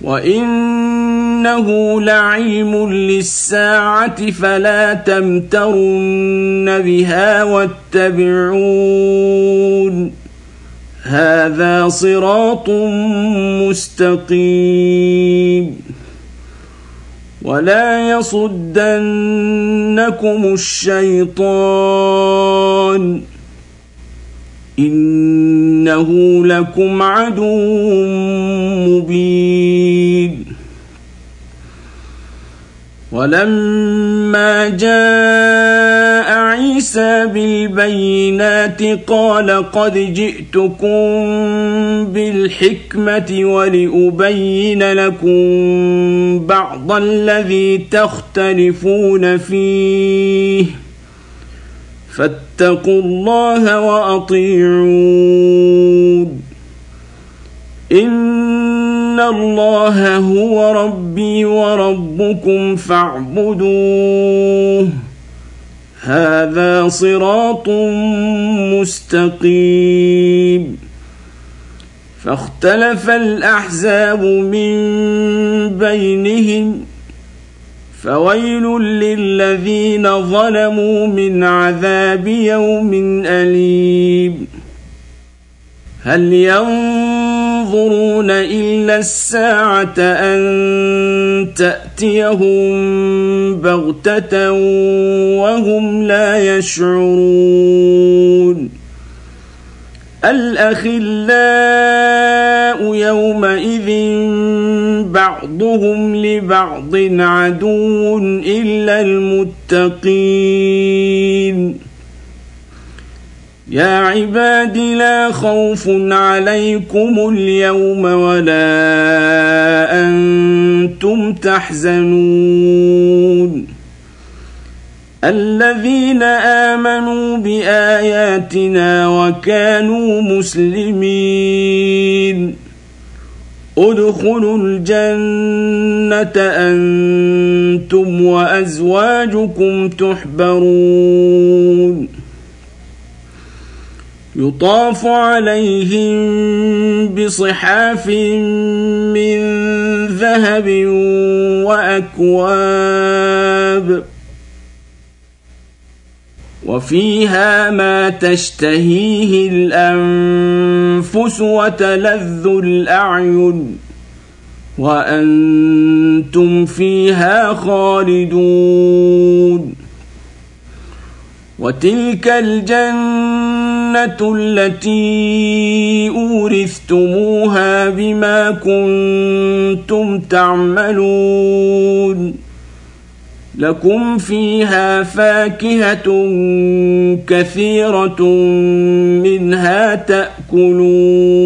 وإنه لعلم للساعة فلا تمترن بها واتبعون هذا صراط مستقيم ولا يصدنكم الشيطان إنه لكم عدو مبين ولما جاء عيسى بالبينات قال قد جئتكم بالحكمة ولأبين لكم بعض الذي تختلفون فيه فاتقوا الله وأطيعون إن الله هو ربي وربكم فاعبدوه هذا صراط مستقيم فاختلف الأحزاب من بينهم فويل للذين ظلموا من عذاب يوم أليم هل ينظرون إلا الساعة أن تأتيهم بغتة وهم لا يشعرون الأخلاء يومئذ بعضهم لبعض عدو إلا المتقين يا عباد لا خوف عليكم اليوم ولا أنتم تحزنون الذين آمنوا بآياتنا وكانوا مسلمين ادخلوا الجنة أنتم وأزواجكم تحبرون يطاف عليهم بصحاف من ذهب وأكواب وفيها ما تشتهيه الأنفس وتلذ الأعين وأنتم فيها خالدون وتلك الجنة التي أورثتموها بما كنتم تعملون لكم فيها فاكهة كثيرة منها تأكلون